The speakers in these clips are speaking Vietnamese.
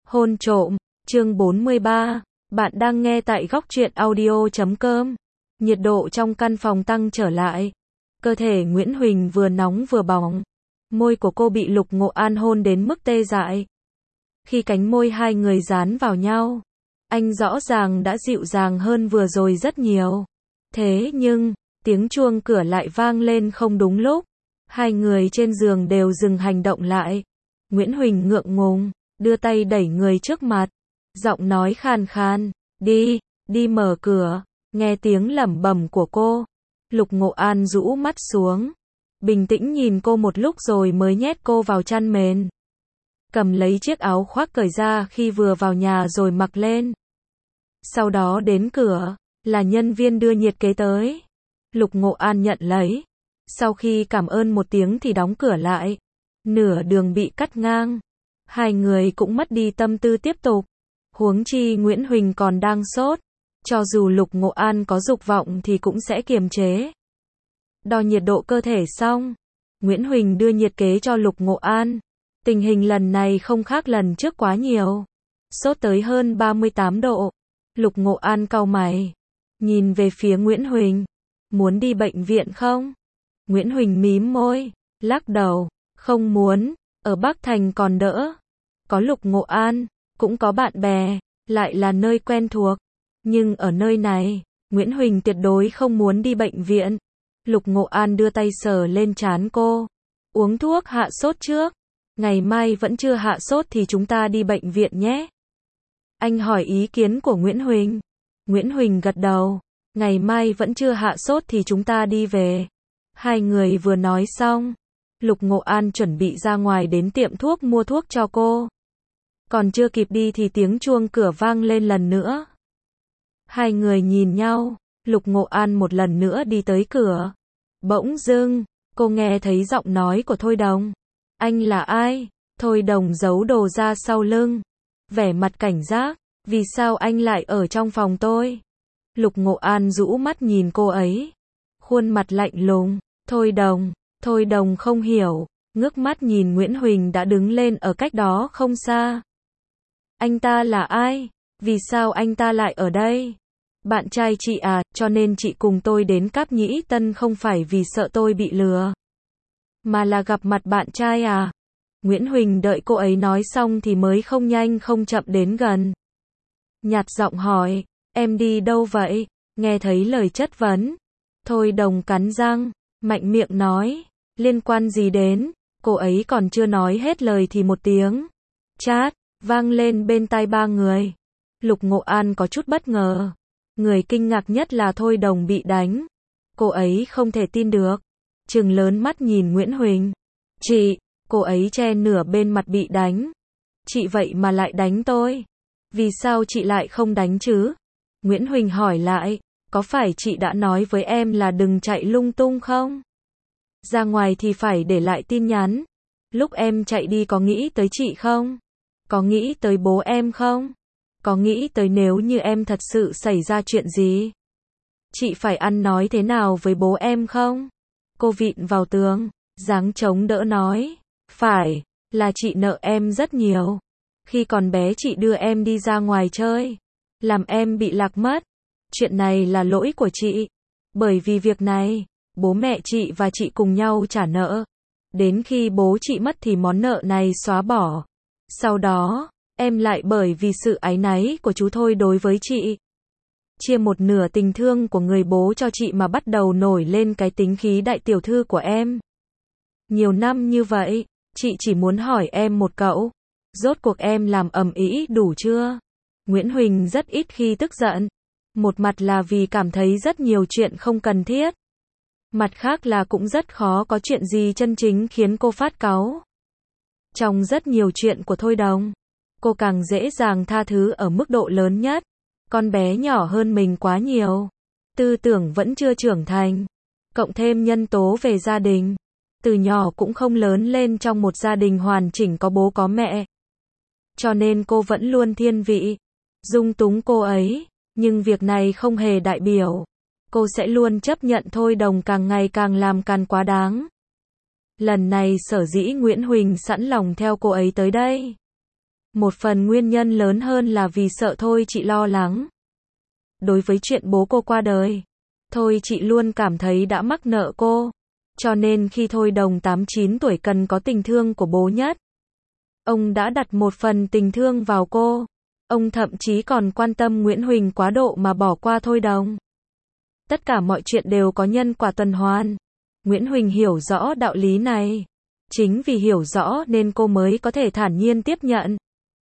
Hôn trộm, chương 43, bạn đang nghe tại góc truyện audio.com. Nhiệt độ trong căn phòng tăng trở lại. Cơ thể Nguyễn Huỳnh vừa nóng vừa bỏng. Môi của cô bị Lục Ngộ An hôn đến mức tê dại. Khi cánh môi hai người dán vào nhau, anh rõ ràng đã dịu dàng hơn vừa rồi rất nhiều. Thế nhưng, tiếng chuông cửa lại vang lên không đúng lúc. Hai người trên giường đều dừng hành động lại. Nguyễn Huỳnh ngượng ngùng, đưa tay đẩy người trước mặt. Giọng nói khàn khàn, đi mở cửa. Nghe tiếng lẩm bẩm của cô, Lục Ngộ An rũ mắt xuống. Bình tĩnh nhìn cô một lúc rồi mới nhét cô vào chăn mền. Cầm lấy chiếc áo khoác cởi ra khi vừa vào nhà rồi mặc lên. Sau đó đến cửa, là nhân viên đưa nhiệt kế tới. Lục Ngộ An nhận lấy. Sau khi cảm ơn một tiếng thì đóng cửa lại. Nửa đường bị cắt ngang. Hai người cũng mất đi tâm tư tiếp tục. Huống chi Nguyễn Huỳnh còn đang sốt. Cho dù Lục Ngộ An có dục vọng thì cũng sẽ kiềm chế. Đo nhiệt độ cơ thể xong, Nguyễn Huỳnh đưa nhiệt kế cho Lục Ngộ An. Tình hình lần này không khác lần trước quá nhiều. Sốt tới hơn 38 độ. Lục Ngộ An cau mày, nhìn về phía Nguyễn Huỳnh. Muốn đi bệnh viện không? Nguyễn Huỳnh mím môi, lắc đầu, không muốn, ở Bắc Thành còn đỡ. Có Lục Ngộ An, cũng có bạn bè, lại là nơi quen thuộc. Nhưng ở nơi này, Nguyễn Huỳnh tuyệt đối không muốn đi bệnh viện. Lục Ngộ An đưa tay sờ lên trán cô. Uống thuốc hạ sốt trước. Ngày mai vẫn chưa hạ sốt thì chúng ta đi bệnh viện nhé. Anh hỏi ý kiến của Nguyễn Huỳnh. Nguyễn Huỳnh gật đầu. Ngày mai vẫn chưa hạ sốt thì chúng ta đi về. Hai người vừa nói xong, Lục Ngộ An chuẩn bị ra ngoài đến tiệm thuốc mua thuốc cho cô. Còn chưa kịp đi thì tiếng chuông cửa vang lên lần nữa. Hai người nhìn nhau, Lục Ngộ An một lần nữa đi tới cửa. Bỗng dưng, cô nghe thấy giọng nói của Thôi Đồng. Anh là ai? Thôi Đồng giấu đồ ra sau lưng. Vẻ mặt cảnh giác, vì sao anh lại ở trong phòng tôi? Lục Ngộ An rũ mắt nhìn cô ấy. Khuôn mặt lạnh lùng. Thôi Đồng không hiểu, ngước mắt nhìn Nguyễn Huỳnh đã đứng lên ở cách đó không xa. Anh ta là ai? Vì sao anh ta lại ở đây? Bạn trai chị à, cho nên chị cùng tôi đến Cáp Nhĩ Tân không phải vì sợ tôi bị lừa, mà là gặp mặt bạn trai à? Nguyễn Huỳnh đợi cô ấy nói xong thì mới không nhanh không chậm đến gần. Nhạt giọng hỏi, em đi đâu vậy? Nghe thấy lời chất vấn, Thôi Đồng cắn răng, mạnh miệng nói, liên quan gì đến? Cô ấy còn chưa nói hết lời thì một tiếng chát vang lên bên tai ba người. Lục Ngộ An có chút bất ngờ. Người kinh ngạc nhất là Thôi Đồng bị đánh. Cô ấy không thể tin được, trừng lớn mắt nhìn Nguyễn Huỳnh. Chị, cô ấy che nửa bên mặt bị đánh. Chị vậy mà lại đánh tôi. Vì sao chị lại không đánh chứ? Nguyễn Huỳnh hỏi lại, có phải chị đã nói với em là đừng chạy lung tung không? Ra ngoài thì phải để lại tin nhắn. Lúc em chạy đi có nghĩ tới chị không? Có nghĩ tới bố em không? Có nghĩ tới nếu như em thật sự xảy ra chuyện gì, chị phải ăn nói thế nào với bố em không? Cô vịn vào tường, dáng chống đỡ nói, phải, là chị nợ em rất nhiều. Khi còn bé chị đưa em đi ra ngoài chơi, làm em bị lạc mất. Chuyện này là lỗi của chị. Bởi vì việc này, bố mẹ chị và chị cùng nhau trả nợ. Đến khi bố chị mất thì món nợ này xóa bỏ. Sau đó, em lại bởi vì sự áy náy của chú Thôi đối với chị, chia một nửa tình thương của người bố cho chị mà bắt đầu nổi lên cái tính khí đại tiểu thư của em. Nhiều năm như vậy, chị chỉ muốn hỏi em một câu, rốt cuộc em làm ầm ĩ đủ chưa? Nguyễn Huỳnh rất ít khi tức giận. Một mặt là vì cảm thấy rất nhiều chuyện không cần thiết. Mặt khác là cũng rất khó có chuyện gì chân chính khiến cô phát cáu. Trong rất nhiều chuyện của Thôi Đồng, cô càng dễ dàng tha thứ ở mức độ lớn nhất. Con bé nhỏ hơn mình quá nhiều, tư tưởng vẫn chưa trưởng thành, cộng thêm nhân tố về gia đình, từ nhỏ cũng không lớn lên trong một gia đình hoàn chỉnh có bố có mẹ. Cho nên cô vẫn luôn thiên vị, dung túng cô ấy, nhưng việc này không hề đại biểu cô sẽ luôn chấp nhận Thôi Đồng càng ngày càng làm càn quá đáng. Lần này sở dĩ Nguyễn Huỳnh sẵn lòng theo cô ấy tới đây, Một phần nguyên nhân lớn hơn là vì sợ Thôi chị lo lắng. Đối với chuyện bố cô qua đời, Thôi chị luôn cảm thấy đã mắc nợ cô. Cho nên khi Thôi Đồng 8-9 tuổi cần có tình thương của bố nhất, ông đã đặt một phần tình thương vào cô. Ông thậm chí còn quan tâm Nguyễn Huỳnh quá độ mà bỏ qua Thôi Đồng. Tất cả mọi chuyện đều có nhân quả tuần hoàn. Nguyễn Huỳnh hiểu rõ đạo lý này. Chính vì hiểu rõ nên cô mới có thể thản nhiên tiếp nhận.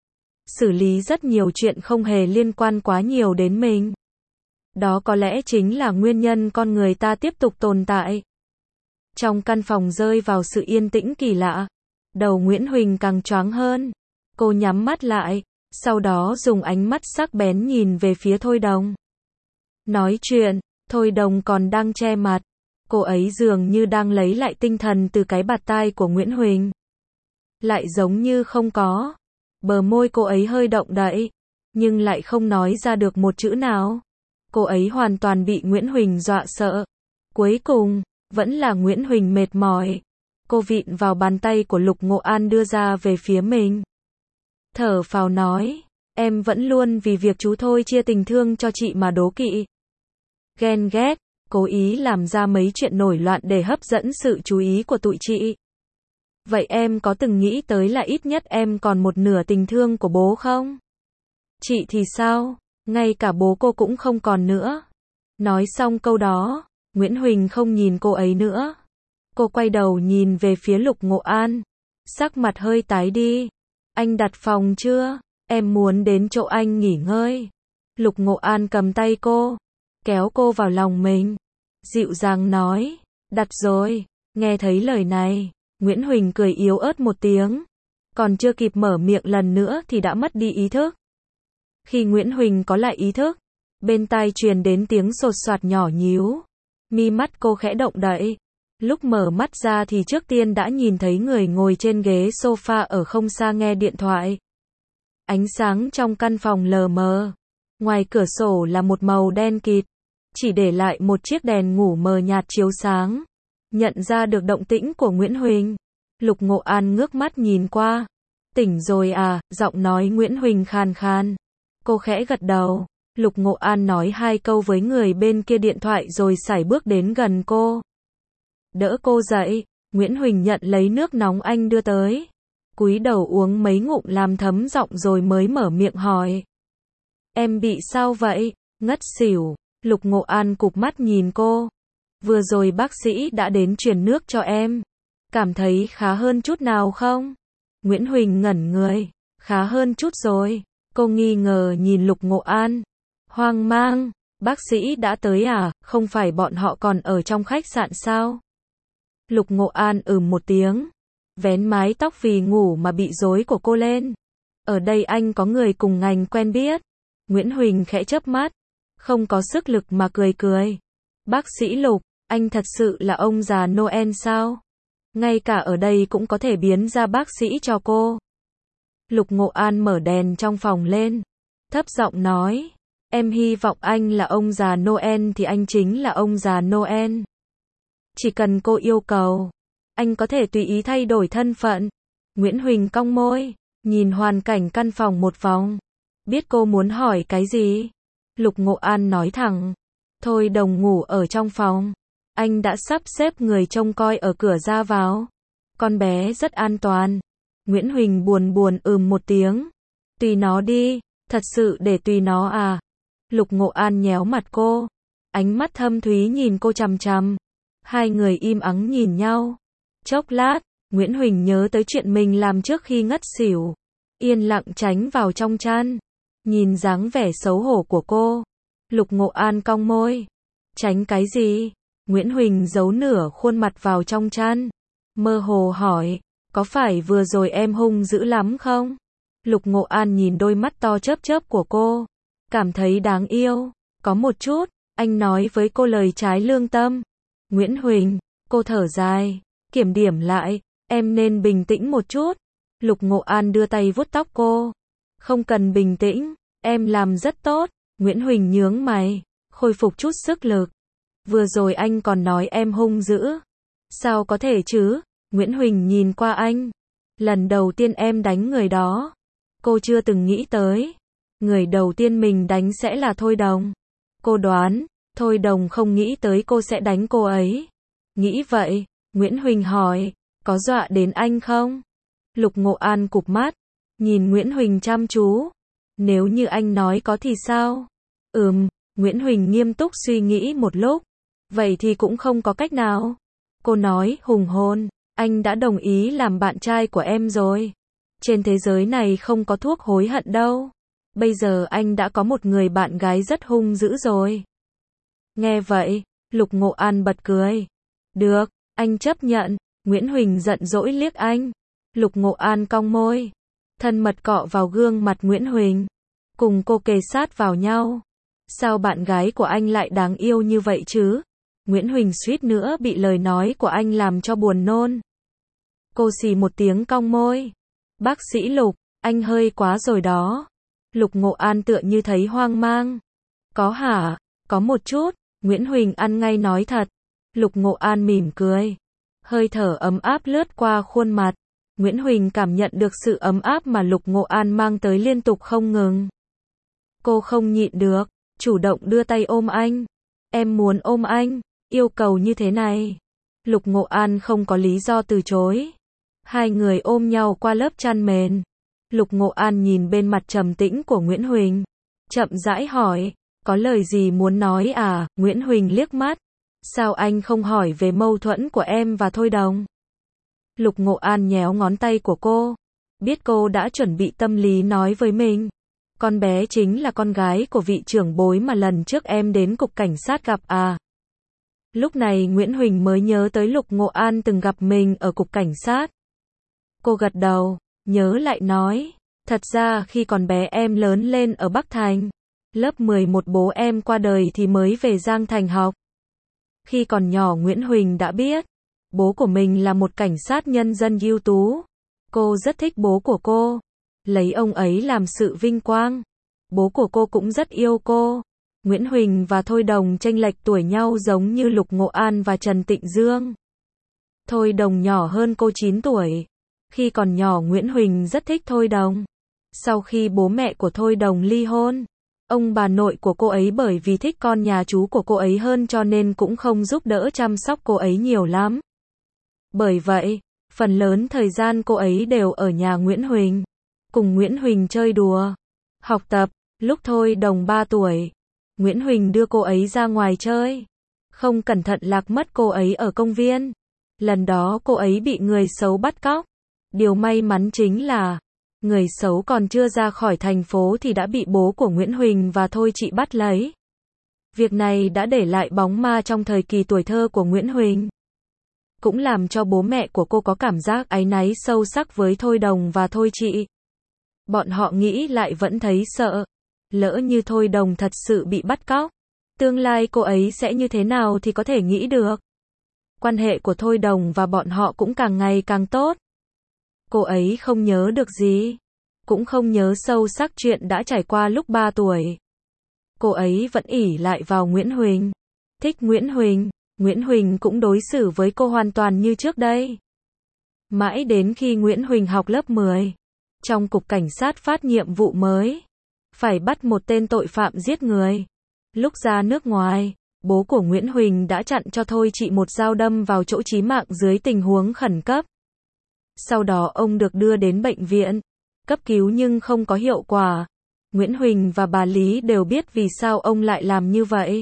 Xử lý rất nhiều chuyện không hề liên quan quá nhiều đến mình. Đó có lẽ chính là nguyên nhân con người ta tiếp tục tồn tại. Trong căn phòng rơi vào sự yên tĩnh kỳ lạ, đầu Nguyễn Huỳnh càng choáng hơn. Cô nhắm mắt lại, sau đó dùng ánh mắt sắc bén nhìn về phía Thôi Đồng. Nói chuyện, Thôi Đồng còn đang che mặt. Cô ấy dường như đang lấy lại tinh thần từ cái bạt tai của Nguyễn Huỳnh. Lại giống như không có. Bờ môi cô ấy hơi động đậy, nhưng lại không nói ra được một chữ nào. Cô ấy hoàn toàn bị Nguyễn Huỳnh dọa sợ. Cuối cùng, vẫn là Nguyễn Huỳnh mệt mỏi. Cô vịn vào bàn tay của Lục Ngộ An đưa ra về phía mình. Thở phào nói, em vẫn luôn vì việc chú Thôi chia tình thương cho chị mà đố kỵ. Ghen ghét, cố ý làm ra mấy chuyện nổi loạn để hấp dẫn sự chú ý của tụi chị. Vậy em có từng nghĩ tới là ít nhất em còn một nửa tình thương của bố không? Chị thì sao? Ngay cả bố cô cũng không còn nữa. Nói xong câu đó, Nguyễn Huỳnh không nhìn cô ấy nữa. Cô quay đầu nhìn về phía Lục Ngộ An. Sắc mặt hơi tái đi. Anh đặt phòng chưa? Em muốn đến chỗ anh nghỉ ngơi. Lục Ngộ An cầm tay cô, kéo cô vào lòng mình. Dịu dàng nói, đặt rồi. Nghe thấy lời này, Nguyễn Huỳnh cười yếu ớt một tiếng. Còn chưa kịp mở miệng lần nữa thì đã mất đi ý thức. Khi Nguyễn Huỳnh có lại ý thức, bên tai truyền đến tiếng sột soạt nhỏ nhíu. Mi mắt cô khẽ động đậy. Lúc mở mắt ra thì trước tiên đã nhìn thấy người ngồi trên ghế sofa ở không xa nghe điện thoại. Ánh sáng trong căn phòng lờ mờ. Ngoài cửa sổ là một màu đen kịt. Chỉ để lại một chiếc đèn ngủ mờ nhạt chiếu sáng. Nhận ra được động tĩnh của Nguyễn Huỳnh. Lục Ngộ An ngước mắt nhìn qua. Tỉnh rồi à, giọng nói Nguyễn Huỳnh khàn khàn. Cô khẽ gật đầu. Lục Ngộ An nói 2 câu với người bên kia điện thoại rồi sải bước đến gần cô. Đỡ cô dậy, Nguyễn Huỳnh nhận lấy nước nóng anh đưa tới. Cúi đầu uống mấy ngụm làm thấm giọng rồi mới mở miệng hỏi. Em bị sao vậy? Ngất xỉu. Lục Ngộ An cụp mắt nhìn cô. Vừa rồi bác sĩ đã đến truyền nước cho em. Cảm thấy khá hơn chút nào không? Nguyễn Huỳnh ngẩn người. Khá hơn chút rồi. Cô nghi ngờ nhìn Lục Ngộ An. Hoang mang. Bác sĩ đã tới à? Không phải bọn họ còn ở trong khách sạn sao? Lục Ngộ An một tiếng. Vén mái tóc vì ngủ mà bị rối của cô lên. Ở đây anh có người cùng ngành quen biết. Nguyễn Huỳnh khẽ chớp mắt. Không có sức lực mà cười cười. Bác sĩ Lục, anh thật sự là ông già Noel sao? Ngay cả ở đây cũng có thể biến ra bác sĩ cho cô. Lục Ngộ An mở đèn trong phòng lên. Thấp giọng nói. Em hy vọng anh là ông già Noel thì anh chính là ông già Noel. Chỉ cần cô yêu cầu, anh có thể tùy ý thay đổi thân phận. Nguyễn Huỳnh cong môi, nhìn hoàn cảnh căn phòng một vòng. Biết cô muốn hỏi cái gì? Lục Ngộ An nói thẳng. Thôi Đồng ngủ ở trong phòng. Anh đã sắp xếp người trông coi ở cửa ra vào. Con bé rất an toàn. Nguyễn Huỳnh buồn buồn một tiếng. Tùy nó đi, thật sự để tùy nó à? Lục Ngộ An nhéo mặt cô. Ánh mắt thâm thúy nhìn cô chằm chằm. Hai người im ắng nhìn nhau. Chốc lát, Nguyễn Huỳnh nhớ tới chuyện mình làm trước khi ngất xỉu. Yên lặng tránh vào trong chăn. Nhìn dáng vẻ xấu hổ của cô. Lục Ngộ An cong môi. Tránh cái gì? Nguyễn Huỳnh giấu nửa khuôn mặt vào trong chăn. Mơ hồ hỏi. Có phải vừa rồi em hung dữ lắm không? Lục Ngộ An nhìn đôi mắt to chớp chớp của cô. Cảm thấy đáng yêu. Có một chút. Anh nói với cô lời trái lương tâm. Nguyễn Huỳnh. Cô thở dài. Kiểm điểm lại. Em nên bình tĩnh một chút. Lục Ngộ An đưa tay vuốt tóc cô. Không cần bình tĩnh. Em làm rất tốt. Nguyễn Huỳnh nhướng mày. Khôi phục chút sức lực. Vừa rồi anh còn nói em hung dữ. Sao có thể chứ? Nguyễn Huỳnh nhìn qua anh. Lần đầu tiên em đánh người đó. Cô chưa từng nghĩ tới, người đầu tiên mình đánh sẽ là Thôi Đồng. Cô đoán, Thôi Đồng không nghĩ tới cô sẽ đánh cô ấy. Nghĩ vậy, Nguyễn Huỳnh hỏi, có dọa đến anh không? Lục Ngộ An cụp mắt, nhìn Nguyễn Huỳnh chăm chú. Nếu như anh nói có thì sao? Nguyễn Huỳnh nghiêm túc suy nghĩ một lúc. Vậy thì cũng không có cách nào. Cô nói hùng hồn, anh đã đồng ý làm bạn trai của em rồi. Trên thế giới này không có thuốc hối hận đâu. Bây giờ anh đã có một người bạn gái rất hung dữ rồi. Nghe vậy, Lục Ngộ An bật cười. Được, anh chấp nhận. Nguyễn Huỳnh giận dỗi liếc anh. Lục Ngộ An cong môi, thân mật cọ vào gương mặt Nguyễn Huỳnh, cùng cô kề sát vào nhau. Sao bạn gái của anh lại đáng yêu như vậy chứ? Nguyễn Huỳnh suýt nữa bị lời nói của anh làm cho buồn nôn. Cô xì một tiếng cong môi. Bác sĩ Lục, anh hơi quá rồi đó. Lục Ngộ An tựa như thấy hoang mang. Có hả? Có một chút. Nguyễn Huỳnh ăn ngay nói thật. Lục Ngộ An mỉm cười. Hơi thở ấm áp lướt qua khuôn mặt. Nguyễn Huỳnh cảm nhận được sự ấm áp mà Lục Ngộ An mang tới liên tục không ngừng. Cô không nhịn được, chủ động đưa tay ôm anh. Em muốn ôm anh, yêu cầu như thế này. Lục Ngộ An không có lý do từ chối. Hai người ôm nhau qua lớp chăn mền. Lục Ngộ An nhìn bên mặt trầm tĩnh của Nguyễn Huỳnh, chậm rãi hỏi, có lời gì muốn nói à? Nguyễn Huỳnh liếc mắt. Sao anh không hỏi về mâu thuẫn của em và Thôi Đồng? Lục Ngộ An nhéo ngón tay của cô. Biết cô đã chuẩn bị tâm lý nói với mình. Con bé chính là con gái của vị trưởng bối mà lần trước em đến cục cảnh sát gặp à? Lúc này Nguyễn Huỳnh mới nhớ tới Lục Ngộ An từng gặp mình ở cục cảnh sát. Cô gật đầu, nhớ lại nói. Thật ra khi còn bé em lớn lên ở Bắc Thành. Lớp 11 bố em qua đời thì mới về Giang Thành học. Khi còn nhỏ Nguyễn Huỳnh đã biết. Bố của mình là một cảnh sát nhân dân ưu tú. Cô rất thích bố của cô. Lấy ông ấy làm sự vinh quang. Bố của cô cũng rất yêu cô. Nguyễn Huỳnh và Thôi Đồng chênh lệch tuổi nhau giống như Lục Ngộ An và Trần Tịnh Dương. Thôi Đồng nhỏ hơn cô 9 tuổi. Khi còn nhỏ Nguyễn Huỳnh rất thích Thôi Đồng. Sau khi bố mẹ của Thôi Đồng ly hôn, ông bà nội của cô ấy bởi vì thích con nhà chú của cô ấy hơn cho nên cũng không giúp đỡ chăm sóc cô ấy nhiều lắm. Bởi vậy, phần lớn thời gian cô ấy đều ở nhà Nguyễn Huỳnh, cùng Nguyễn Huỳnh chơi đùa, học tập. Lúc Thôi Đồng 3 tuổi, Nguyễn Huỳnh đưa cô ấy ra ngoài chơi. Không cẩn thận lạc mất cô ấy ở công viên. Lần đó cô ấy bị người xấu bắt cóc. Điều may mắn chính là, người xấu còn chưa ra khỏi thành phố thì đã bị bố của Nguyễn Huỳnh và Thôi chị bắt lấy. Việc này đã để lại bóng ma trong thời kỳ tuổi thơ của Nguyễn Huỳnh. Cũng làm cho bố mẹ của cô có cảm giác áy náy sâu sắc với Thôi Đồng và Thôi chị. Bọn họ nghĩ lại vẫn thấy sợ. Lỡ như Thôi Đồng thật sự bị bắt cóc, tương lai cô ấy sẽ như thế nào thì có thể nghĩ được. Quan hệ của Thôi Đồng và bọn họ cũng càng ngày càng tốt. Cô ấy không nhớ được gì, cũng không nhớ sâu sắc chuyện đã trải qua lúc 3 tuổi. Cô ấy vẫn ỷ lại vào Nguyễn Huỳnh, thích Nguyễn Huỳnh. Nguyễn Huỳnh cũng đối xử với cô hoàn toàn như trước đây. Mãi đến khi Nguyễn Huỳnh học lớp 10, trong cục cảnh sát phát nhiệm vụ mới, phải bắt một tên tội phạm giết người. Lúc ra nước ngoài, bố của Nguyễn Huỳnh đã chặn cho Thôi chị một dao đâm vào chỗ chí mạng dưới tình huống khẩn cấp. Sau đó ông được đưa đến bệnh viện, cấp cứu nhưng không có hiệu quả. Nguyễn Huỳnh và bà Lý đều biết vì sao ông lại làm như vậy.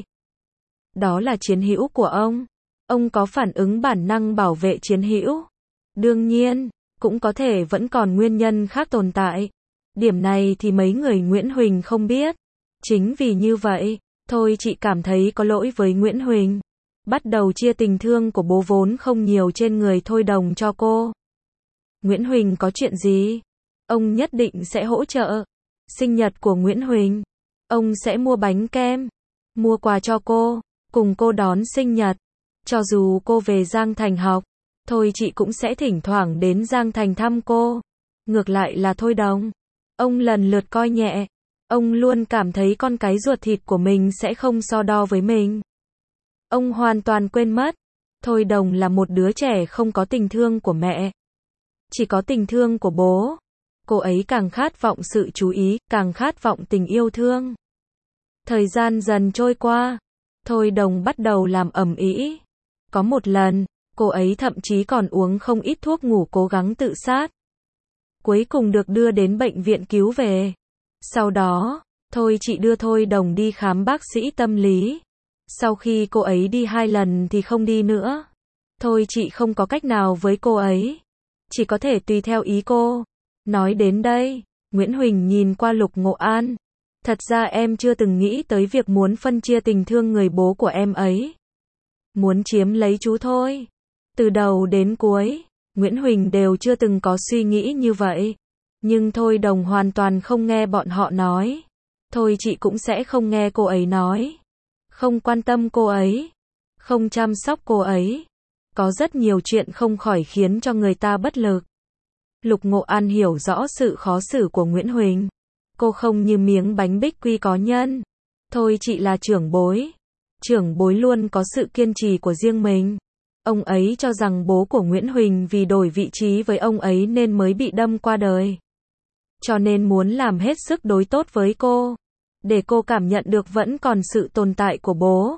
Đó là chiến hữu của ông. Ông có phản ứng bản năng bảo vệ chiến hữu. Đương nhiên, cũng có thể vẫn còn nguyên nhân khác tồn tại. Điểm này thì mấy người Nguyễn Huỳnh không biết. Chính vì như vậy, Thôi chị cảm thấy có lỗi với Nguyễn Huỳnh. Bắt đầu chia tình thương của bố vốn không nhiều trên người Thôi Đồng cho cô. Nguyễn Huỳnh có chuyện gì? Ông nhất định sẽ hỗ trợ. Sinh nhật của Nguyễn Huỳnh, ông sẽ mua bánh kem, mua quà cho cô, cùng cô đón sinh nhật. Cho dù cô về Giang Thành học, Thôi chị cũng sẽ thỉnh thoảng đến Giang Thành thăm cô. Ngược lại là Thôi Đồng, ông lần lượt coi nhẹ. Ông luôn cảm thấy con cái ruột thịt của mình sẽ không so đo với mình. Ông hoàn toàn quên mất, Thôi Đồng là một đứa trẻ không có tình thương của mẹ, chỉ có tình thương của bố. Cô ấy càng khát vọng sự chú ý, càng khát vọng tình yêu thương. Thời gian dần trôi qua, Thôi Đồng bắt đầu làm ầm ĩ. Có một lần, cô ấy thậm chí còn uống không ít thuốc ngủ cố gắng tự sát. Cuối cùng được đưa đến bệnh viện cứu về. Sau đó, Thôi chị đưa Thôi Đồng đi khám bác sĩ tâm lý. Sau khi cô ấy đi 2 lần thì không đi nữa. Thôi chị không có cách nào với cô ấy. Chỉ có thể tùy theo ý cô. Nói đến đây, Nguyễn Huỳnh nhìn qua Lục Ngộ An. Thật ra em chưa từng nghĩ tới việc muốn phân chia tình thương người bố của em ấy. Muốn chiếm lấy chú thôi. Từ đầu đến cuối, Nguyễn Huỳnh đều chưa từng có suy nghĩ như vậy. Nhưng Thôi Đồng hoàn toàn không nghe bọn họ nói. Thôi chị cũng sẽ không nghe cô ấy nói. Không quan tâm cô ấy. Không chăm sóc cô ấy. Có rất nhiều chuyện không khỏi khiến cho người ta bất lực. Lục Ngộ An hiểu rõ sự khó xử của Nguyễn Huỳnh. Cô không như miếng bánh bích quy có nhân. Thôi chị là trưởng bối. Trưởng bối luôn có sự kiên trì của riêng mình. Ông ấy cho rằng bố của Nguyễn Huỳnh vì đổi vị trí với ông ấy nên mới bị đâm qua đời. Cho nên muốn làm hết sức đối tốt với cô. Để cô cảm nhận được vẫn còn sự tồn tại của bố.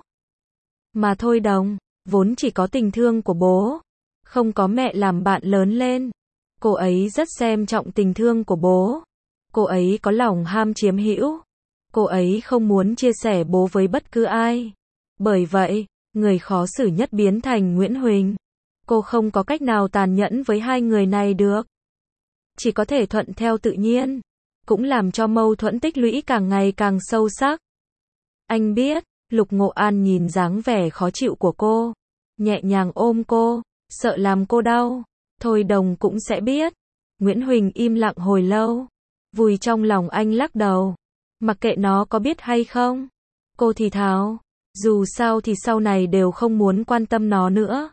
Mà Thôi Đồng, vốn chỉ có tình thương của bố. Không có mẹ làm bạn lớn lên. Cô ấy rất xem trọng tình thương của bố. Cô ấy có lòng ham chiếm hữu. Cô ấy không muốn chia sẻ bố với bất cứ ai. Bởi vậy, người khó xử nhất biến thành Nguyễn Huỳnh. Cô không có cách nào tàn nhẫn với hai người này được. Chỉ có thể thuận theo tự nhiên. Cũng làm cho mâu thuẫn tích lũy càng ngày càng sâu sắc. Anh biết, Lục Ngộ An nhìn dáng vẻ khó chịu của cô. Nhẹ nhàng ôm cô, sợ làm cô đau. Thôi Đồng cũng sẽ biết. Nguyễn Huỳnh im lặng hồi lâu. Vùi trong lòng anh lắc đầu. Mặc kệ nó có biết hay không. Cô thì thào. Dù sao thì sau này đều không muốn quan tâm nó nữa.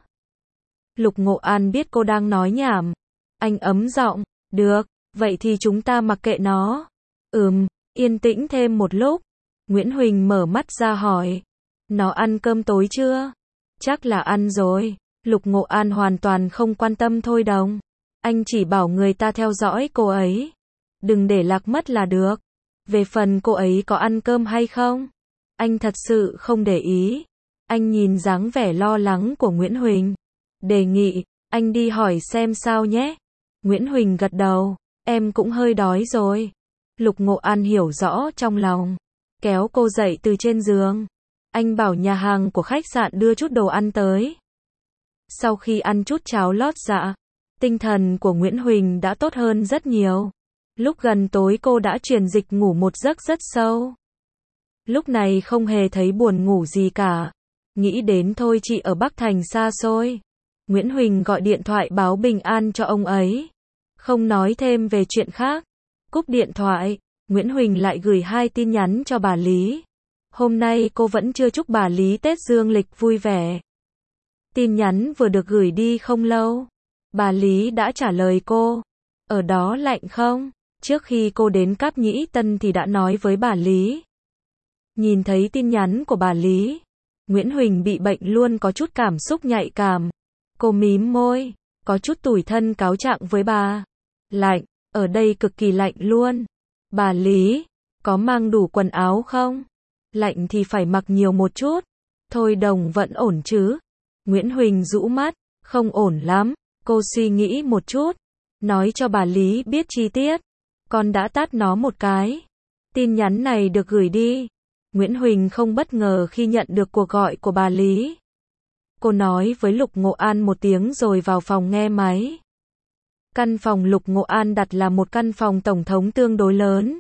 Lục Ngộ An biết cô đang nói nhảm. Anh ấm giọng. Được, vậy thì chúng ta mặc kệ nó. Yên tĩnh thêm một lúc. Nguyễn Huỳnh mở mắt ra hỏi. Nó ăn cơm tối chưa? Chắc là ăn rồi. Lục Ngộ An hoàn toàn không quan tâm Thôi Đồng. Anh chỉ bảo người ta theo dõi cô ấy. Đừng để lạc mất là được. Về phần cô ấy có ăn cơm hay không, anh thật sự không để ý. Anh nhìn dáng vẻ lo lắng của Nguyễn Huỳnh. Đề nghị, anh đi hỏi xem sao nhé. Nguyễn Huỳnh gật đầu. Em cũng hơi đói rồi. Lục Ngộ An hiểu rõ trong lòng. Kéo cô dậy từ trên giường. Anh bảo nhà hàng của khách sạn đưa chút đồ ăn tới. Sau khi ăn chút cháo lót dạ, tinh thần của Nguyễn Huỳnh đã tốt hơn rất nhiều. Lúc gần tối cô đã truyền dịch ngủ một giấc rất sâu. Lúc này không hề thấy buồn ngủ gì cả. Nghĩ đến Thôi chị ở Bắc Thành xa xôi. Nguyễn Huỳnh gọi điện thoại báo bình an cho ông ấy. Không nói thêm về chuyện khác. Cúp điện thoại, Nguyễn Huỳnh lại gửi 2 tin nhắn cho bà Lý. Hôm nay cô vẫn chưa chúc bà Lý Tết Dương lịch vui vẻ. Tin nhắn vừa được gửi đi không lâu, bà Lý đã trả lời cô. Ở đó lạnh không? Trước khi cô đến Cáp Nhĩ Tân thì đã nói với bà Lý. Nhìn thấy tin nhắn của bà Lý, Nguyễn Huỳnh bị bệnh luôn có chút cảm xúc nhạy cảm. Cô mím môi, có chút tủi thân cáo trạng với bà. Lạnh, ở đây cực kỳ lạnh luôn. Bà Lý, có mang đủ quần áo không? Lạnh thì phải mặc nhiều một chút. Thôi Đồng vẫn ổn chứ? Nguyễn Huỳnh rũ mắt, không ổn lắm. Cô suy nghĩ một chút, nói cho bà Lý biết chi tiết. Con đã tát nó một cái. Tin nhắn này được gửi đi. Nguyễn Huỳnh không bất ngờ khi nhận được cuộc gọi của bà Lý. Cô nói với Lục Ngộ An một tiếng rồi vào phòng nghe máy. Căn phòng Lục Ngộ An đặt là một căn phòng tổng thống tương đối lớn.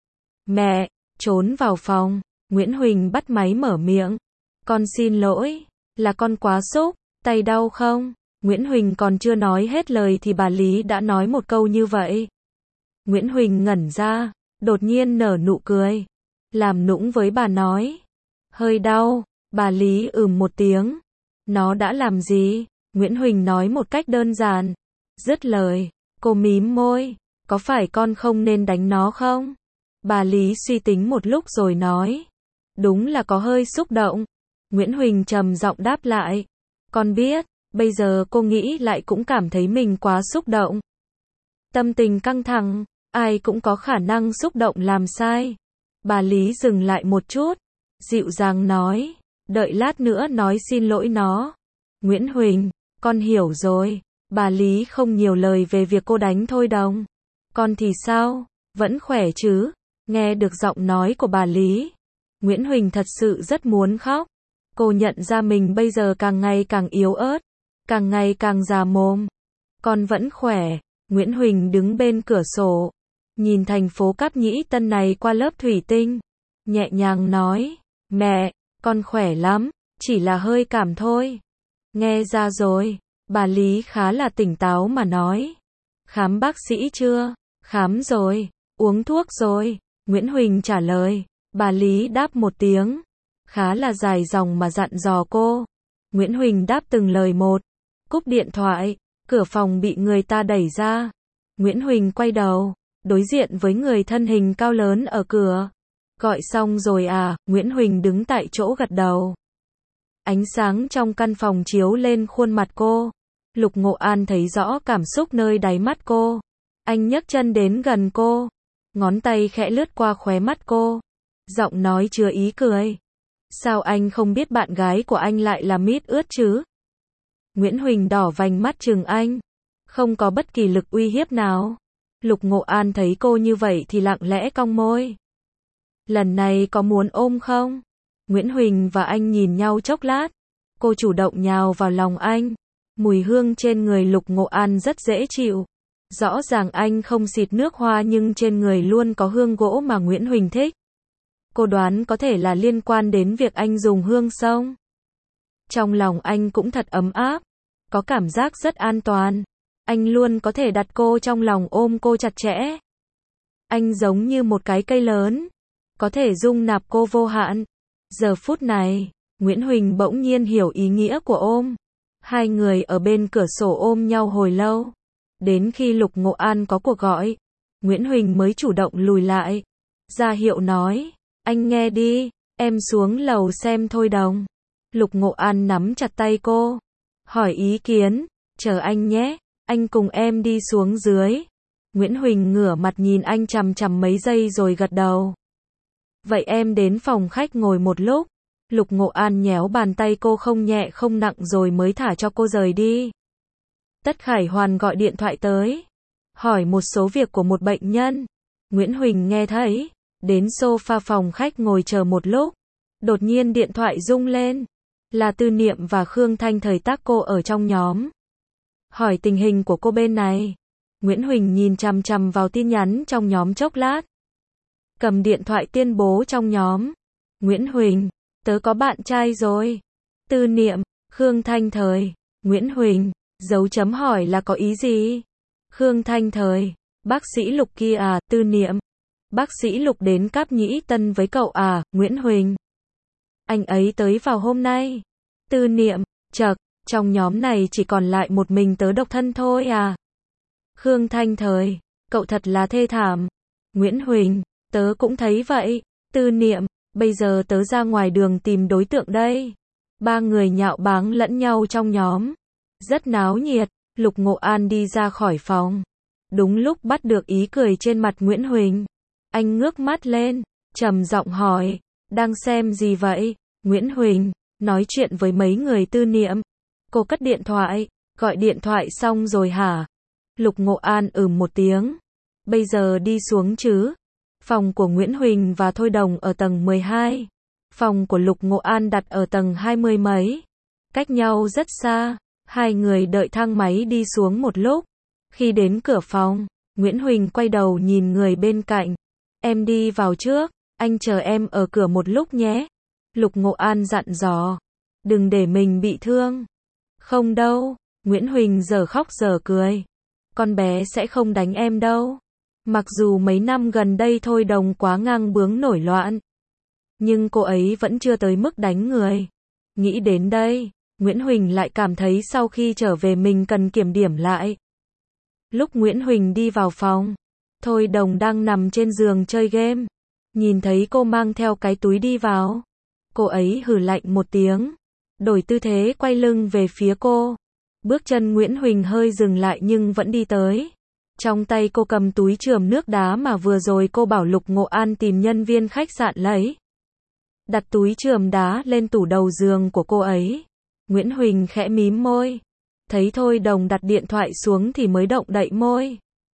Mẹ, trốn vào phòng. Nguyễn Huỳnh bắt máy mở miệng. Con xin lỗi, là con quá sốc, tay đau không? Nguyễn Huỳnh còn chưa nói hết lời thì bà Lý đã nói một câu như vậy. Nguyễn Huỳnh ngẩn ra, đột nhiên nở nụ cười. Làm nũng với bà nói. Hơi đau, bà Lý một tiếng. Nó đã làm gì? Nguyễn Huỳnh nói một cách đơn giản. Dứt lời, cô mím môi. Có phải con không nên đánh nó không? Bà Lý suy tính một lúc rồi nói. Đúng là có hơi xúc động. Nguyễn Huỳnh trầm giọng đáp lại. Con biết, bây giờ cô nghĩ lại cũng cảm thấy mình quá xúc động. Tâm tình căng thẳng, ai cũng có khả năng xúc động làm sai. Bà Lý dừng lại một chút, dịu dàng nói, đợi lát nữa nói xin lỗi nó. Nguyễn Huỳnh, con hiểu rồi. Bà Lý không nhiều lời về việc cô đánh Thôi Đồng. Con thì sao, vẫn khỏe chứ? Nghe được giọng nói của bà Lý, Nguyễn Huỳnh thật sự rất muốn khóc. Cô nhận ra mình bây giờ càng ngày càng yếu ớt, càng ngày càng già mồm. Con vẫn khỏe. Nguyễn Huỳnh đứng bên cửa sổ, nhìn thành phố Cáp Nhĩ Tân này qua lớp thủy tinh, nhẹ nhàng nói, mẹ, con khỏe lắm, chỉ là hơi cảm thôi. Nghe ra rồi. Bà Lý khá là tỉnh táo mà nói. Khám bác sĩ chưa? Khám rồi. Uống thuốc rồi. Nguyễn Huỳnh trả lời. Bà Lý đáp một tiếng, khá là dài dòng mà dặn dò cô. Nguyễn Huỳnh đáp từng lời một. Cúp điện thoại, cửa phòng bị người ta đẩy ra. Nguyễn Huỳnh quay đầu, đối diện với người thân hình cao lớn ở cửa. Gọi xong rồi à? Nguyễn Huỳnh đứng tại chỗ gật đầu. Ánh sáng trong căn phòng chiếu lên khuôn mặt cô. Lục Ngộ An thấy rõ cảm xúc nơi đáy mắt cô. Anh nhấc chân đến gần cô, ngón tay khẽ lướt qua khóe mắt cô, giọng nói chứa ý cười. Sao anh không biết bạn gái của anh lại là mít ướt chứ? Nguyễn Huỳnh đỏ vành mắt trừng anh, không có bất kỳ lực uy hiếp nào. Lục Ngộ An thấy cô như vậy thì lặng lẽ cong môi. Lần này có muốn ôm không? Nguyễn Huỳnh và anh nhìn nhau chốc lát. Cô chủ động nhào vào lòng anh. Mùi hương trên người Lục Ngộ An rất dễ chịu. Rõ ràng anh không xịt nước hoa nhưng trên người luôn có hương gỗ mà Nguyễn Huỳnh thích. Cô đoán có thể là liên quan đến việc anh dùng hương xông. Trong lòng anh cũng thật ấm áp, có cảm giác rất an toàn. Anh luôn có thể đặt cô trong lòng ôm cô chặt chẽ. Anh giống như một cái cây lớn, có thể dung nạp cô vô hạn. Giờ phút này, Nguyễn Huỳnh bỗng nhiên hiểu ý nghĩa của ôm. Hai người ở bên cửa sổ ôm nhau hồi lâu. Đến khi Lục Ngộ An có cuộc gọi, Nguyễn Huỳnh mới chủ động lùi lại. Ra hiệu nói, anh nghe đi, em xuống lầu xem Thôi Đồng. Lục Ngộ An nắm chặt tay cô, hỏi ý kiến, chờ anh nhé, anh cùng em đi xuống dưới. Nguyễn Huỳnh ngửa mặt nhìn anh chằm chằm mấy giây rồi gật đầu. Vậy em đến phòng khách ngồi một lúc. Lục Ngộ An nhéo bàn tay cô không nhẹ không nặng rồi mới thả cho cô rời đi. Tất Khải Hoàn gọi điện thoại tới, hỏi một số việc của một bệnh nhân. Nguyễn Huỳnh nghe thấy, đến sofa phòng khách ngồi chờ một lúc. Đột nhiên điện thoại rung lên, là Tư Niệm và Khương Thanh thời tác cô ở trong nhóm. Hỏi tình hình của cô bên này. Nguyễn Huỳnh nhìn chằm chằm vào tin nhắn trong nhóm chốc lát. Cầm điện thoại tuyên bố trong nhóm. Nguyễn Huỳnh, tớ có bạn trai rồi. Tư Niệm, Khương Thanh thời. Nguyễn Huỳnh, dấu chấm hỏi là có ý gì? Khương Thanh thời, bác sĩ Lục kia à? Tư Niệm, bác sĩ Lục đến Cáp Nhĩ Tân với cậu à? Nguyễn Huỳnh, anh ấy tới vào hôm nay. Tư Niệm, chậc, trong nhóm này chỉ còn lại một mình tớ độc thân thôi à? Khương Thanh thời, cậu thật là thê thảm. Nguyễn Huỳnh, tớ cũng thấy vậy. Tư Niệm, bây giờ tớ ra ngoài đường tìm đối tượng đây. Ba người nhạo báng lẫn nhau trong nhóm. Rất náo nhiệt. Lục Ngộ An đi ra khỏi phòng. Đúng lúc bắt được ý cười trên mặt Nguyễn Huỳnh. Anh ngước mắt lên, trầm giọng hỏi, đang xem gì vậy? Nguyễn Huỳnh, nói chuyện với mấy người. Tư Niệm, cô cất điện thoại, gọi điện thoại xong rồi hả? Lục Ngộ An một tiếng. Bây giờ đi xuống chứ? Phòng của Nguyễn Huỳnh và Thôi Đồng ở tầng 12. Phòng của Lục Ngộ An đặt ở tầng 20 mấy. Cách nhau rất xa. Hai người đợi thang máy đi xuống một lúc. Khi đến cửa phòng, Nguyễn Huỳnh quay đầu nhìn người bên cạnh. Em đi vào trước, anh chờ em ở cửa một lúc nhé. Lục Ngộ An dặn dò. Đừng để mình bị thương. Không đâu. Nguyễn Huỳnh giờ khóc giờ cười. Con bé sẽ không đánh em đâu. Mặc dù mấy năm gần đây Thôi Đồng quá ngang bướng nổi loạn, nhưng cô ấy vẫn chưa tới mức đánh người. Nghĩ đến đây, Nguyễn Huỳnh lại cảm thấy sau khi trở về mình cần kiểm điểm lại. Lúc Nguyễn Huỳnh đi vào phòng, Thôi Đồng đang nằm trên giường chơi game. Nhìn thấy cô mang theo cái túi đi vào, cô ấy hừ lạnh một tiếng, đổi tư thế quay lưng về phía cô. Bước chân Nguyễn Huỳnh hơi dừng lại nhưng vẫn đi tới. Trong tay cô cầm túi chườm nước đá mà vừa rồi cô bảo Lục Ngộ An tìm nhân viên khách sạn lấy. Đặt túi chườm đá lên tủ đầu giường của cô ấy. Nguyễn Huỳnh khẽ mím môi. Thấy Thôi Đồng đặt điện thoại xuống thì mới động đậy môi.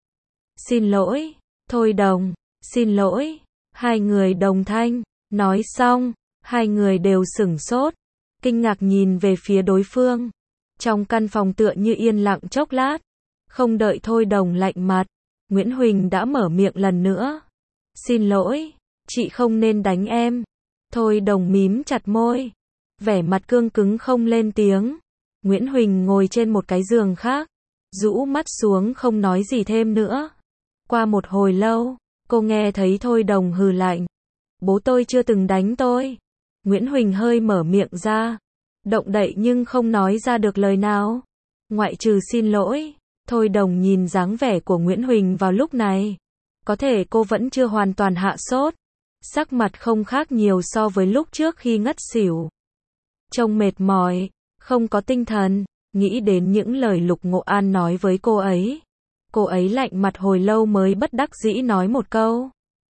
Xin lỗi, Thôi Đồng, xin lỗi. Hai người đồng thanh. Nói xong, hai người đều sửng sốt, kinh ngạc nhìn về phía đối phương. Trong căn phòng tựa như yên lặng chốc lát. Không đợi Thôi Đồng lạnh mặt, Nguyễn Huỳnh đã mở miệng lần nữa. Xin lỗi, chị không nên đánh em. Thôi Đồng mím chặt môi, vẻ mặt cương cứng không lên tiếng. Nguyễn Huỳnh ngồi trên một cái giường khác, rũ mắt xuống không nói gì thêm nữa. Qua một hồi lâu, cô nghe thấy Thôi Đồng hừ lạnh. Bố tôi chưa từng đánh tôi. Nguyễn Huỳnh hơi mở miệng ra, động đậy nhưng không nói ra được lời nào. Ngoại trừ xin lỗi. Thôi Đồng nhìn dáng vẻ của Nguyễn Huỳnh vào lúc này. Có thể cô vẫn chưa hoàn toàn hạ sốt. Sắc mặt không khác nhiều so với lúc trước khi ngất xỉu. Trông mệt mỏi, không có tinh thần, nghĩ đến những lời Lục Ngộ An nói với cô ấy. Cô ấy lạnh mặt hồi lâu mới bất đắc dĩ nói một câu.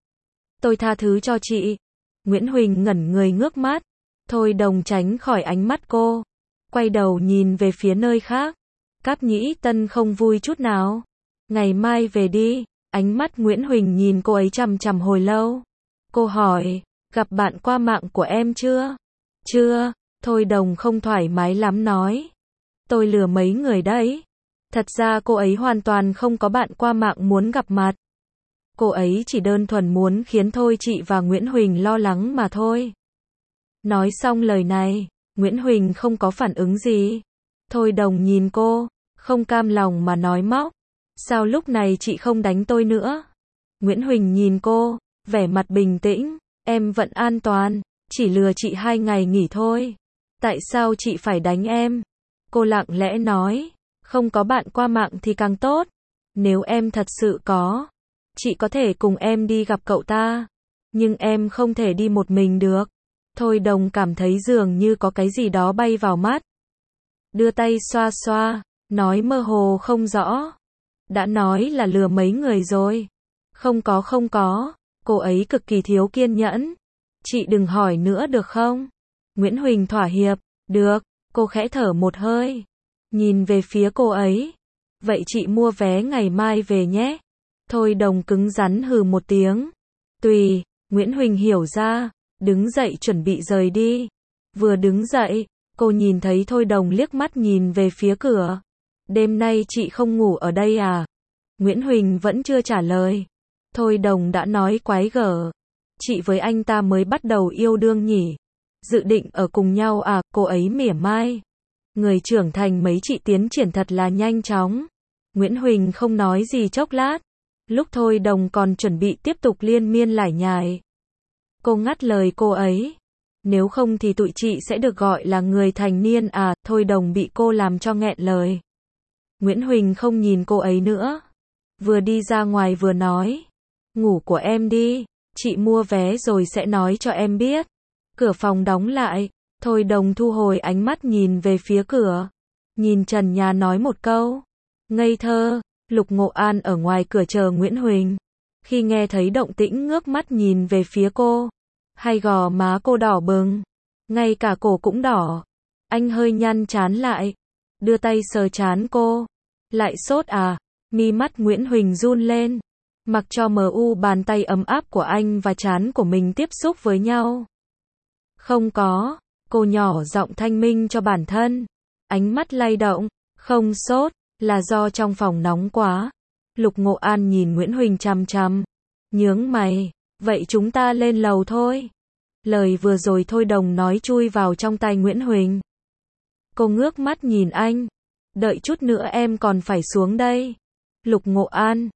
Tôi tha thứ cho chị. Nguyễn Huỳnh ngẩn người ngước mắt. Thôi Đồng tránh khỏi ánh mắt cô. Quay đầu nhìn về phía nơi khác. Cáp Nhĩ Tân không vui chút nào. Ngày mai về đi. Ánh mắt Nguyễn Huỳnh nhìn cô ấy chằm chằm hồi lâu. Cô hỏi, gặp bạn qua mạng của em chưa? Chưa. Thôi Đồng không thoải mái lắm nói. Tôi lừa mấy người đấy. Thật ra cô ấy hoàn toàn không có bạn qua mạng muốn gặp mặt. Cô ấy chỉ đơn thuần muốn khiến Thôi chị và Nguyễn Huỳnh lo lắng mà thôi. Nói xong lời này, Nguyễn Huỳnh không có phản ứng gì. Thôi Đồng nhìn cô, không cam lòng mà nói móc. Sao lúc này chị không đánh tôi nữa? Nguyễn Huỳnh nhìn cô, vẻ mặt bình tĩnh. Em vẫn an toàn, chỉ lừa chị 2 ngày nghỉ thôi. Tại sao chị phải đánh em? Cô lặng lẽ nói, không có bạn qua mạng thì càng tốt. Nếu em thật sự có, chị có thể cùng em đi gặp cậu ta. Nhưng em không thể đi một mình được. Thôi Đồng cảm thấy dường như có cái gì đó bay vào mắt. Đưa tay xoa xoa, nói mơ hồ không rõ. Đã nói là lừa mấy người rồi. Không có, cô ấy cực kỳ thiếu kiên nhẫn. Chị đừng hỏi nữa được không? Nguyễn Huỳnh thỏa hiệp, được, cô khẽ thở một hơi. Nhìn về phía cô ấy. Vậy chị mua vé ngày mai về nhé. Thôi Đồng cứng rắn hừ một tiếng. Tùy, Nguyễn Huỳnh hiểu ra, đứng dậy chuẩn bị rời đi. Vừa đứng dậy, cô nhìn thấy Thôi Đồng liếc mắt nhìn về phía cửa. Đêm nay chị không ngủ ở đây à? Nguyễn Huỳnh vẫn chưa trả lời. Thôi Đồng đã nói quái gở. Chị với anh ta mới bắt đầu yêu đương nhỉ? Dự định ở cùng nhau à? Cô ấy mỉa mai. Người trưởng thành mấy chị tiến triển thật là nhanh chóng. Nguyễn Huỳnh không nói gì chốc lát. Lúc Thôi Đồng còn chuẩn bị tiếp tục liên miên lải nhải. Cô ngắt lời cô ấy. Nếu không thì tụi chị sẽ được gọi là người thành niên à? Thôi Đồng bị cô làm cho nghẹn lời. Nguyễn Huỳnh không nhìn cô ấy nữa. Vừa đi ra ngoài vừa nói. Ngủ của em đi. Chị mua vé rồi sẽ nói cho em biết. Cửa phòng đóng lại. Thôi Đồng thu hồi ánh mắt nhìn về phía cửa. Nhìn trần nhà nói một câu. Ngây thơ. Lục Ngộ An ở ngoài cửa chờ Nguyễn Huỳnh. Khi nghe thấy động tĩnh ngước mắt nhìn về phía cô. Hai gò má cô đỏ bừng. Ngay cả cổ cũng đỏ. Anh hơi nhăn trán lại. Đưa tay sờ trán cô. Lại sốt à? Mi mắt Nguyễn Huỳnh run lên. Mặc cho bàn tay ấm áp của anh và trán của mình tiếp xúc với nhau. Không có. Cô nhỏ giọng thanh minh cho bản thân. Ánh mắt lay động. Không sốt. Là do trong phòng nóng quá. Lục Ngộ An nhìn Nguyễn Huỳnh chằm chằm. Nhướng mày. Vậy chúng ta lên lầu thôi. Lời vừa rồi Thôi Đồng nói chui vào trong tai Nguyễn Huỳnh. Cô ngước mắt nhìn anh. Đợi chút nữa em còn phải xuống đây. Lục Ngộ An.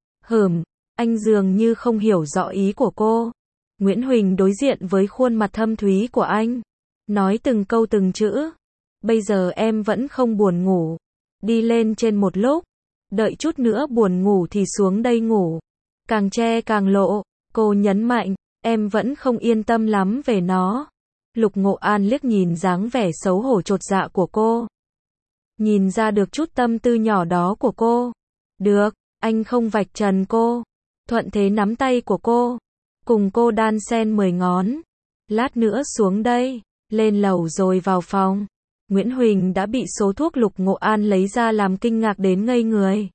Anh dường như không hiểu rõ ý của cô. Nguyễn Huỳnh đối diện với khuôn mặt thâm thúy của anh. Nói từng câu từng chữ. Bây giờ em vẫn không buồn ngủ. Đi lên trên một lúc. Đợi chút nữa buồn ngủ thì xuống đây ngủ. Càng che càng lộ. Cô nhấn mạnh. Em vẫn không yên tâm lắm về nó. Lục Ngộ An liếc nhìn dáng vẻ xấu hổ chột dạ của cô. Nhìn ra được chút tâm tư nhỏ đó của cô. Được, Anh không vạch trần cô, thuận thế nắm tay của cô, cùng cô đan xen 10 ngón. Lát nữa xuống đây, lên lầu rồi vào phòng. Nguyễn Huỳnh đã bị số thuốc Lục Ngộ An lấy ra làm kinh ngạc đến ngây người.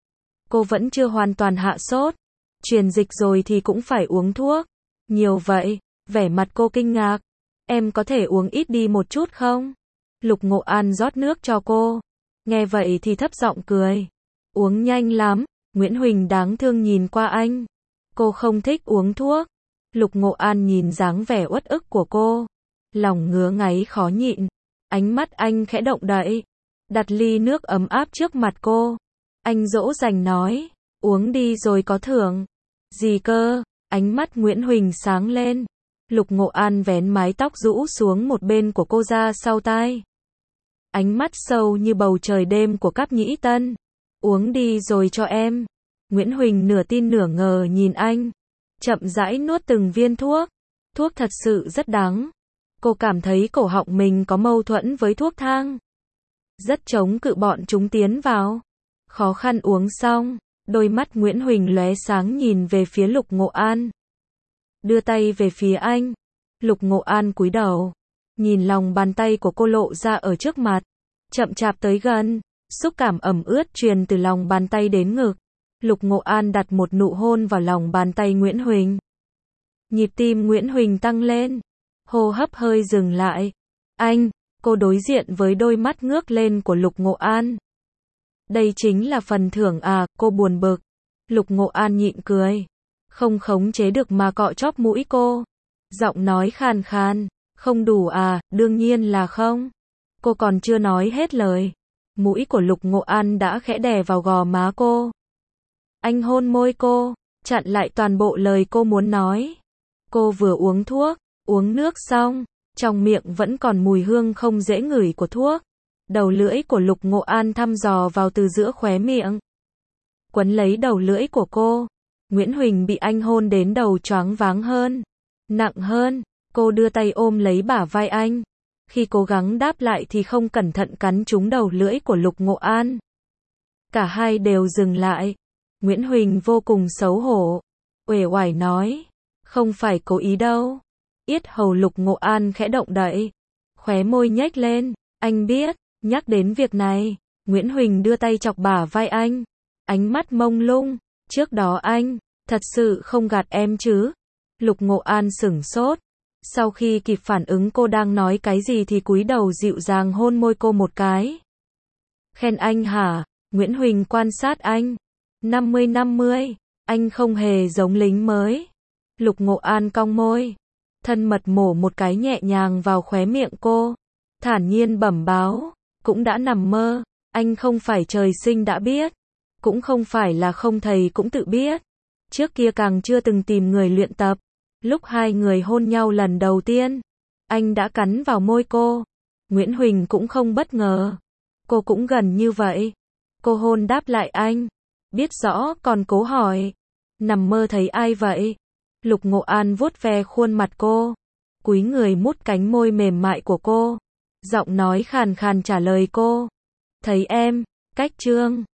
Cô vẫn chưa hoàn toàn hạ sốt, truyền dịch rồi thì cũng phải uống thuốc. Nhiều vậy, vẻ mặt cô kinh ngạc. Em có thể uống ít đi một chút không? Lục Ngộ An rót nước cho cô. Nghe vậy thì thấp giọng cười. Uống nhanh lắm. Nguyễn Huỳnh đáng thương nhìn qua anh. Cô không thích uống thuốc. Lục Ngộ An nhìn dáng vẻ uất ức của cô, lòng ngứa ngáy khó nhịn. Ánh mắt anh khẽ động đậy, đặt ly nước ấm áp trước mặt cô. Anh dỗ dành nói, uống đi rồi có thưởng. Gì cơ? Ánh mắt Nguyễn Huỳnh sáng lên. Lục Ngộ An vén mái tóc rũ xuống một bên của cô ra sau tai. Ánh mắt sâu như bầu trời đêm của Cáp Nhĩ Tân. Uống đi rồi cho em. Nguyễn Huỳnh nửa tin nửa ngờ nhìn anh, chậm rãi nuốt từng viên thuốc. Thuốc thật sự rất đắng. Cô cảm thấy cổ họng mình có mâu thuẫn với thuốc thang. Rất chống cự bọn chúng tiến vào. Khó khăn uống xong, đôi mắt Nguyễn Huỳnh lóe sáng nhìn về phía Lục Ngộ An. Đưa tay về phía anh. Lục Ngộ An cúi đầu, nhìn lòng bàn tay của cô lộ ra ở trước mặt, chậm chạp tới gần, xúc cảm ẩm ướt truyền từ lòng bàn tay đến ngực. Lục Ngộ An đặt một nụ hôn vào lòng bàn tay Nguyễn Huỳnh. Nhịp tim Nguyễn Huỳnh tăng lên, hô hấp hơi dừng lại. Anh, cô đối diện với đôi mắt ngước lên của Lục Ngộ An. Đây chính là phần thưởng à, cô buồn bực. Lục Ngộ An nhịn cười, không khống chế được mà cọ chóp mũi cô. Giọng nói khàn khàn, không đủ à, đương nhiên là không. Cô còn chưa nói hết lời, mũi của Lục Ngộ An đã khẽ đè vào gò má cô. Anh hôn môi cô, chặn lại toàn bộ lời cô muốn nói. Cô vừa uống thuốc, uống nước xong, trong miệng vẫn còn mùi hương không dễ ngửi của thuốc. Đầu lưỡi của Lục Ngộ An thăm dò vào từ giữa khóe miệng, quấn lấy đầu lưỡi của cô. Nguyễn Huỳnh bị anh hôn đến đầu choáng váng hơn, nặng hơn. Cô đưa tay ôm lấy bả vai anh. Khi cố gắng đáp lại thì không cẩn thận cắn trúng đầu lưỡi của Lục Ngộ An. Cả hai đều dừng lại. Nguyễn Huỳnh vô cùng xấu hổ, uể oải nói, không phải cố ý đâu. Yết hầu Lục Ngộ An khẽ động đậy, khóe môi nhếch lên. Anh biết, nhắc đến việc này, Nguyễn Huỳnh đưa tay chọc bả vai anh, ánh mắt mông lung. Trước đó anh, thật sự không gạt em chứ? Lục Ngộ An sửng sốt. Sau khi kịp phản ứng cô đang nói cái gì thì cúi đầu dịu dàng hôn môi cô một cái. Khen anh hả? Nguyễn Huỳnh quan sát anh. 50-50, anh không hề giống lính mới. Lục Ngộ An cong môi, thân mật mổ một cái nhẹ nhàng vào khóe miệng cô, thản nhiên bẩm báo, cũng đã nằm mơ, anh không phải trời sinh đã biết, cũng không phải là không thầy cũng tự biết. Trước kia càng chưa từng tìm người luyện tập, lúc hai người hôn nhau lần đầu tiên, anh đã cắn vào môi cô. Nguyễn Huỳnh cũng không bất ngờ, cô cũng gần như vậy. Cô hôn đáp lại anh, biết rõ còn cố hỏi, nằm mơ thấy ai vậy? Lục Ngộ An vuốt ve khuôn mặt cô, cúi người mút cánh môi mềm mại của cô, giọng nói khàn khàn trả lời cô, thấy em, cách Trương.